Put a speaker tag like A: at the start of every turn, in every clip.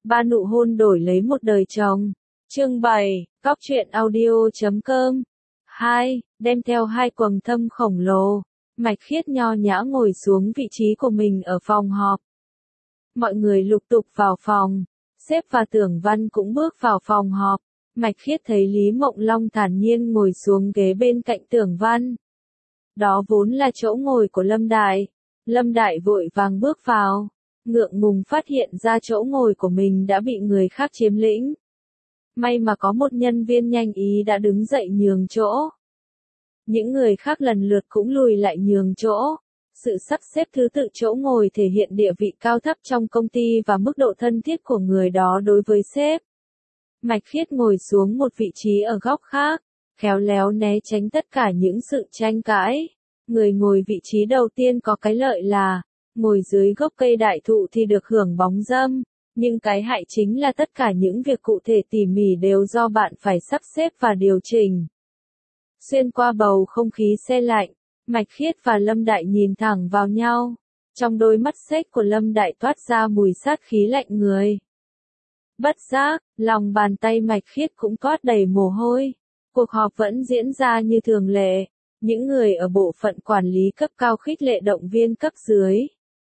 A: Ba nụ hôn đổi lấy một đời chồng. Chương 7, Cóc truyện audio.com. 2. Đem theo hai quầng thâm khổng lồ. Mạch Khiết nho nhã ngồi xuống vị trí của mình ở phòng họp. Mọi người lục tục vào phòng. Sếp và Tưởng Văn cũng bước vào phòng họp. Mạch Khiết thấy Lý Mộng Long thản nhiên ngồi xuống ghế bên cạnh Tưởng Văn. Đó vốn là chỗ ngồi của Lâm Đại. Lâm Đại vội vàng bước vào. Ngượng ngùng phát hiện ra chỗ ngồi của mình đã bị người khác chiếm lĩnh. May mà có một nhân viên nhanh ý đã đứng dậy nhường chỗ. Những người khác lần lượt cũng lùi lại nhường chỗ. Sự sắp xếp thứ tự chỗ ngồi thể hiện địa vị cao thấp trong công ty và mức độ thân thiết của người đó đối với sếp. Mạch Khiết ngồi xuống một vị trí ở góc khác, khéo léo né tránh tất cả những sự tranh cãi. Người ngồi vị trí đầu tiên có cái lợi là, ngồi dưới gốc cây đại thụ thì được hưởng bóng râm, nhưng cái hại chính là tất cả những việc cụ thể tỉ mỉ đều do bạn phải sắp xếp và điều chỉnh. Xuyên qua bầu không khí se lạnh, Mạch Khiết và Lâm Đại nhìn thẳng vào nhau. Trong đôi mắt xếch của Lâm Đại toát ra mùi sát khí lạnh người. Bất giác, lòng bàn tay Mạch Khiết cũng toát đầy mồ hôi. Cuộc họp vẫn diễn ra như thường lệ. Những người ở bộ phận quản lý cấp cao khích lệ động viên cấp dưới.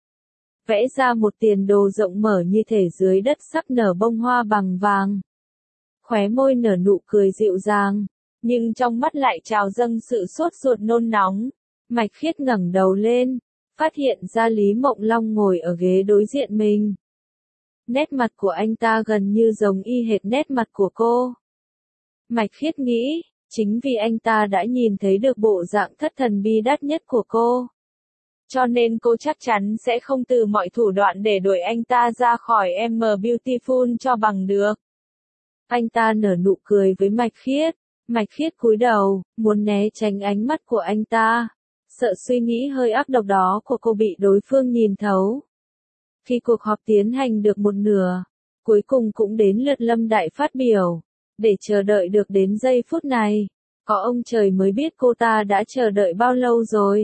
A: Vẽ ra một tiền đồ rộng mở như thể dưới đất sắp nở bông hoa bằng vàng. Khóe môi nở nụ cười dịu dàng, nhưng trong mắt lại trào dâng sự sốt ruột nôn nóng. Mạch Khiết ngẩng đầu lên, phát hiện ra Lý Mộng Long ngồi ở ghế đối diện mình. Nét mặt của anh ta gần như giống y hệt nét mặt của cô. Mạch Khiết nghĩ, chính vì anh ta đã nhìn thấy được bộ dạng thất thần bi đát nhất của cô. Cho nên cô chắc chắn sẽ không từ mọi thủ đoạn để đuổi anh ta ra khỏi M Beautiful cho bằng được. Anh ta nở nụ cười với Mạch Khiết. Mạch Khiết cúi đầu, muốn né tránh ánh mắt của anh ta. Sợ suy nghĩ hơi ác độc đó của cô bị đối phương nhìn thấu. Khi cuộc họp tiến hành được một nửa, cuối cùng cũng đến lượt Lâm Đại phát biểu. Để chờ đợi được đến giây phút này, có ông trời mới biết cô ta đã chờ đợi bao lâu rồi.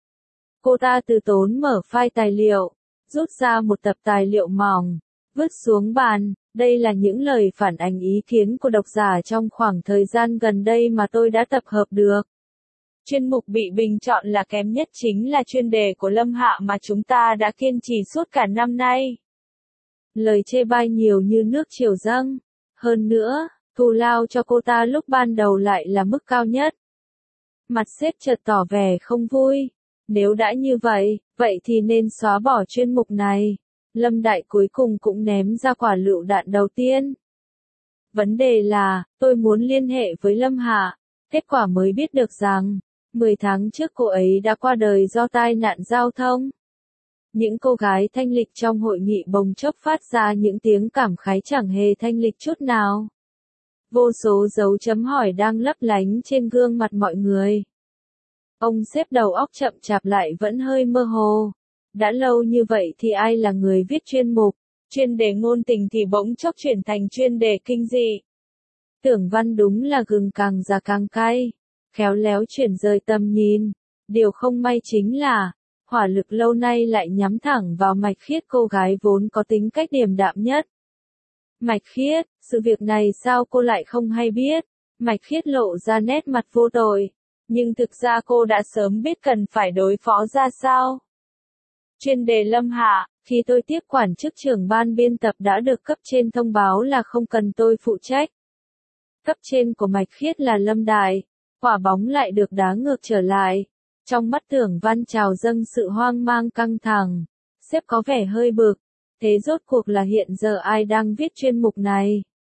A: Cô ta từ tốn mở file tài liệu, rút ra một tập tài liệu mỏng, vứt xuống bàn. Đây là những lời phản ánh ý kiến của độc giả trong khoảng thời gian gần đây mà tôi đã tập hợp được. Chuyên mục bị bình chọn là kém nhất chính là chuyên đề của Lâm Hạ mà chúng ta đã kiên trì suốt cả năm nay. Lời chê bai nhiều như nước triều dâng. Hơn nữa, thù lao cho cô ta lúc ban đầu lại là mức cao nhất. Mặt sếp chợt tỏ vẻ không vui. Nếu đã như vậy, vậy thì nên xóa bỏ chuyên mục này. Lâm Đại cuối cùng cũng ném ra quả lựu đạn đầu tiên. Vấn đề là, tôi muốn liên hệ với Lâm Hạ. Kết quả mới biết được rằng, 10 tháng trước cô ấy đã qua đời do tai nạn giao thông. Những cô gái thanh lịch trong hội nghị bỗng chốc phát ra những tiếng cảm khái chẳng hề thanh lịch chút nào. Vô số dấu chấm hỏi đang lấp lánh trên gương mặt mọi người. Ông sếp đầu óc chậm chạp lại vẫn hơi mơ hồ. Đã lâu như vậy thì ai là người viết chuyên mục, chuyên đề ngôn tình thì bỗng chốc chuyển thành chuyên đề kinh dị. Tưởng Văn đúng là gừng càng già càng cay, khéo léo chuyển rời tầm nhìn. Điều không may chính là, hỏa lực lâu nay lại nhắm thẳng vào Mạch Khiết, cô gái vốn có tính cách điềm đạm nhất. Mạch Khiết, sự việc này sao cô lại không hay biết? Mạch Khiết lộ ra nét mặt vô tội, nhưng thực ra cô đã sớm biết cần phải đối phó ra sao. Chuyên đề Lâm Hạ, khi tôi tiếp quản chức trưởng ban biên tập đã được cấp trên thông báo là không cần tôi phụ trách. Cấp trên của Mạch Khiết là Lâm Đại, quả bóng lại được đá ngược trở lại. Trong mắt Tưởng Văn trào dâng sự hoang mang căng thẳng, sếp có vẻ hơi bực. Thế rốt cuộc là hiện giờ ai đang viết chuyên mục này?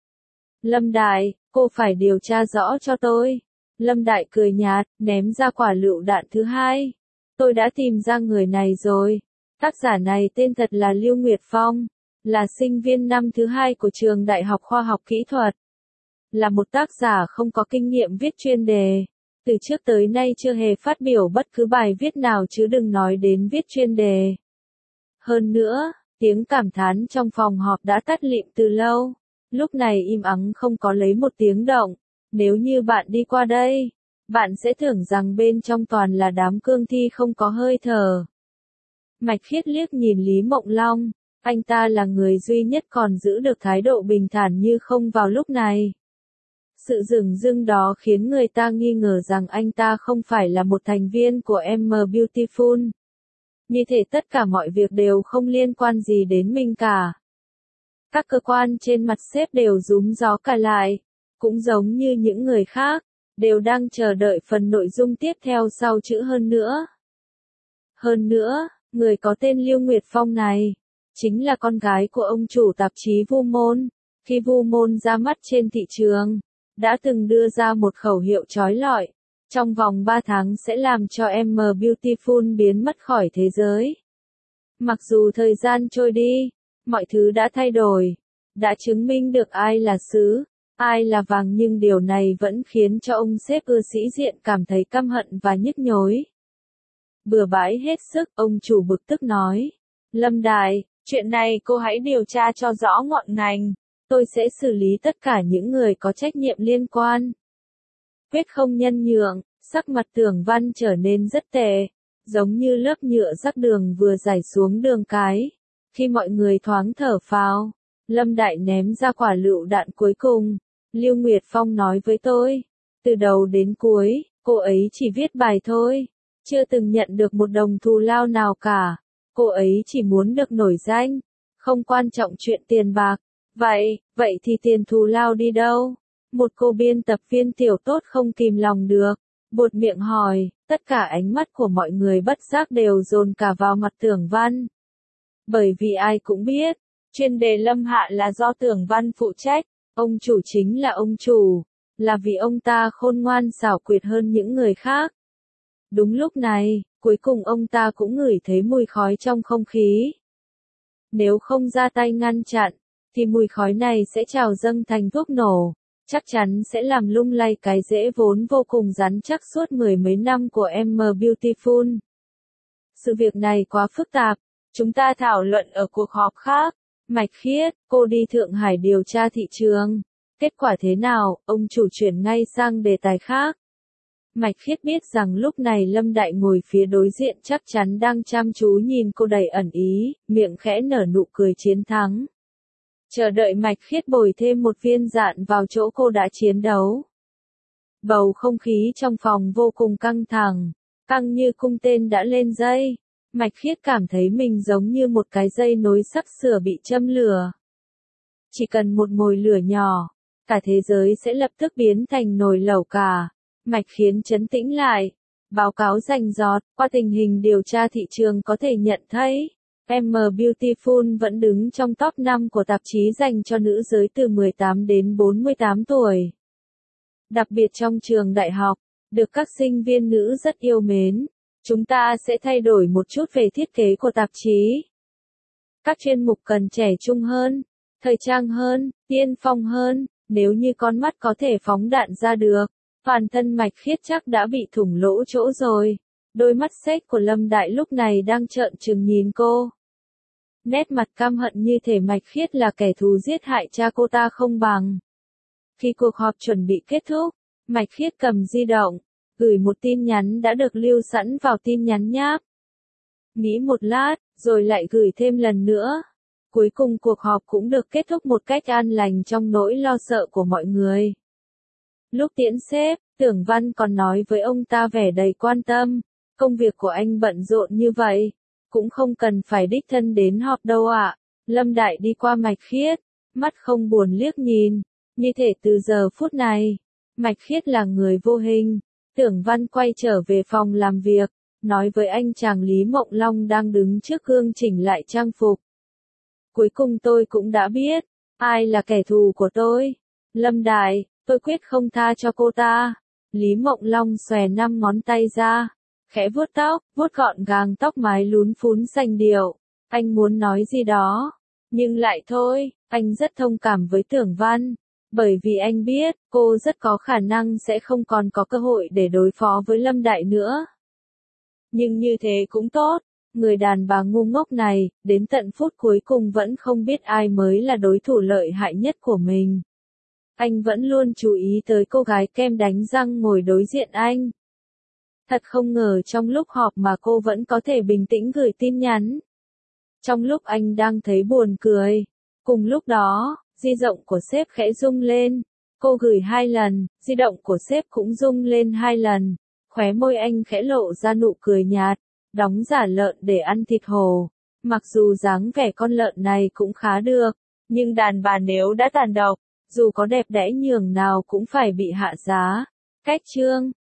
A: Lâm Đại, cô phải điều tra rõ cho tôi. Lâm Đại cười nhạt, ném ra quả lựu đạn thứ hai. Tôi đã tìm ra người này rồi. Tác giả này tên thật là Lưu Nguyệt Phong, là sinh viên năm thứ 2 của trường Đại học Khoa học Kỹ thuật. Là một tác giả không có kinh nghiệm viết chuyên đề. Từ trước tới nay chưa hề phát biểu bất cứ bài viết nào chứ đừng nói đến viết chuyên đề. Hơn nữa, tiếng cảm thán trong phòng họp đã tắt lịm từ lâu. Lúc này im ắng không có lấy một tiếng động. Nếu như bạn đi qua đây, bạn sẽ tưởng rằng bên trong toàn là đám cương thi không có hơi thở. Mạch Khiết liếc nhìn Lý Mộng Long, Anh ta là người duy nhất còn giữ được thái độ bình thản như không vào lúc này. Sự dửng dưng đó khiến người ta nghi ngờ rằng anh ta không phải là một thành viên của M Beautiful. Như thể tất cả mọi việc đều không liên quan gì đến mình cả. Các cơ quan trên mặt sếp đều rúm gió cả lại, cũng giống như những người khác, đều đang chờ đợi phần nội dung tiếp theo sau chữ hơn nữa. Hơn nữa, người có tên Lưu Nguyệt Phong này, chính là con gái của ông chủ tạp chí Vu Môn. Khi Vu Môn ra mắt trên thị trường, đã từng đưa ra một khẩu hiệu chói lọi, trong vòng 3 tháng sẽ làm cho M Beautiful biến mất khỏi thế giới. Mặc dù thời gian trôi đi, mọi thứ đã thay đổi, đã chứng minh được ai là sứ, ai là vàng, nhưng điều này vẫn khiến cho ông sếp ưa sĩ diện cảm thấy căm hận và nhức nhối. Bừa bãi hết sức, ông chủ bực tức nói. Lâm Đại, chuyện này cô hãy điều tra cho rõ ngọn ngành. Tôi sẽ xử lý tất cả những người có trách nhiệm liên quan. Quyết không nhân nhượng, sắc mặt Tưởng Văn trở nên rất tệ, giống như lớp nhựa rắc đường vừa rải xuống đường cái. Khi mọi người thoáng thở phào, Lâm Đại ném ra quả lựu đạn cuối cùng. Lưu Nguyệt Phong nói với tôi, từ đầu đến cuối, cô ấy chỉ viết bài thôi, chưa từng nhận được một đồng thù lao nào cả. Cô ấy chỉ muốn được nổi danh, không quan trọng chuyện tiền bạc. Vậy thì tiền thù lao đi đâu? Một cô biên tập viên tiểu tốt không kìm lòng được, buột miệng hỏi, tất cả ánh mắt của mọi người bất giác đều dồn cả vào mặt Tưởng Văn. Bởi vì ai cũng biết, chuyên đề Lâm Hạ là do Tưởng Văn phụ trách, ông chủ chính là ông chủ, là vì ông ta khôn ngoan xảo quyệt hơn những người khác. Đúng lúc này, cuối cùng ông ta cũng ngửi thấy mùi khói trong không khí. Nếu không ra tay ngăn chặn, thì mùi khói này sẽ trào dâng thành thuốc nổ, chắc chắn sẽ làm lung lay cái rễ vốn vô cùng rắn chắc suốt mười mấy năm của M Beautiful. Sự việc này quá phức tạp, chúng ta thảo luận ở cuộc họp khác. Mạch Khiết, cô đi Thượng Hải điều tra thị trường. Kết quả thế nào, ông chủ chuyển ngay sang đề tài khác. Mạch Khiết biết rằng lúc này Lâm Đại ngồi phía đối diện chắc chắn đang chăm chú nhìn cô đầy ẩn ý, miệng khẽ nở nụ cười chiến thắng. Chờ đợi Mạch Khiết bồi thêm một viên đạn vào chỗ cô đã chiến đấu. Bầu không khí trong phòng vô cùng căng thẳng, căng như cung tên đã lên dây. Mạch Khiết cảm thấy mình giống như một cái dây nối sắp sửa bị châm lửa. Chỉ cần một mồi lửa nhỏ, cả thế giới sẽ lập tức biến thành nồi lẩu cả. Mạch Khiết trấn tĩnh lại. Báo cáo rành rọt, qua tình hình điều tra thị trường có thể nhận thấy, M Beautiful vẫn đứng trong top 5 của tạp chí dành cho nữ giới từ 18 đến 48 tuổi. Đặc biệt trong trường đại học, được các sinh viên nữ rất yêu mến. Chúng ta sẽ thay đổi một chút về thiết kế của tạp chí. Các chuyên mục cần trẻ trung hơn, thời trang hơn, tiên phong hơn, nếu như con mắt có thể phóng đạn ra được. Toàn thân Mạch Khiết chắc đã bị thủng lỗ chỗ rồi. Đôi mắt xếch của Lâm Đại lúc này đang trợn trừng nhìn cô. Nét mặt căm hận như thể Mạch Khiết là kẻ thù giết hại cha cô ta không bằng. Khi cuộc họp chuẩn bị kết thúc, Mạch Khiết cầm di động, gửi một tin nhắn đã được lưu sẵn vào tin nhắn nháp. Nghĩ một lát, rồi lại gửi thêm lần nữa. Cuối cùng cuộc họp cũng được kết thúc một cách an lành trong nỗi lo sợ của mọi người. Lúc tiễn sếp, Tưởng Văn còn nói với ông ta vẻ đầy quan tâm, công việc của anh bận rộn như vậy, cũng không cần phải đích thân đến họp đâu ạ. Lâm Đại đi qua Mạch Khiết, mắt không buồn liếc nhìn, như thể từ giờ phút này, Mạch Khiết là người vô hình. Tưởng Văn quay trở về phòng làm việc, nói với anh chàng Lý Mộng Long đang đứng trước gương chỉnh lại trang phục. Cuối cùng tôi cũng đã biết, ai là kẻ thù của tôi. Lâm Đại, tôi quyết không tha cho cô ta. Lý Mộng Long xòe 5 ngón tay ra, khẽ vuốt tóc, vuốt gọn gàng tóc mái lún phún sành điệu. Anh muốn nói gì đó, nhưng lại thôi, anh rất thông cảm với Tưởng Văn. Bởi vì anh biết, cô rất có khả năng sẽ không còn có cơ hội để đối phó với Lâm Đại nữa. Nhưng như thế cũng tốt, người đàn bà ngu ngốc này, đến tận phút cuối cùng vẫn không biết ai mới là đối thủ lợi hại nhất của mình. Anh vẫn luôn chú ý tới cô gái kem đánh răng ngồi đối diện anh. Thật không ngờ trong lúc họp mà cô vẫn có thể bình tĩnh gửi tin nhắn. Trong lúc anh đang thấy buồn cười, cùng lúc đó, di động của sếp khẽ rung lên. Cô gửi 2 lần, di động của sếp cũng rung lên 2 lần. Khóe môi anh khẽ lộ ra nụ cười nhạt, đóng giả lợn để ăn thịt hổ. Mặc dù dáng vẻ con lợn này cũng khá được, nhưng đàn bà nếu đã tàn độc, dù có đẹp đẽ nhường nào cũng phải bị hạ giá. Cách chương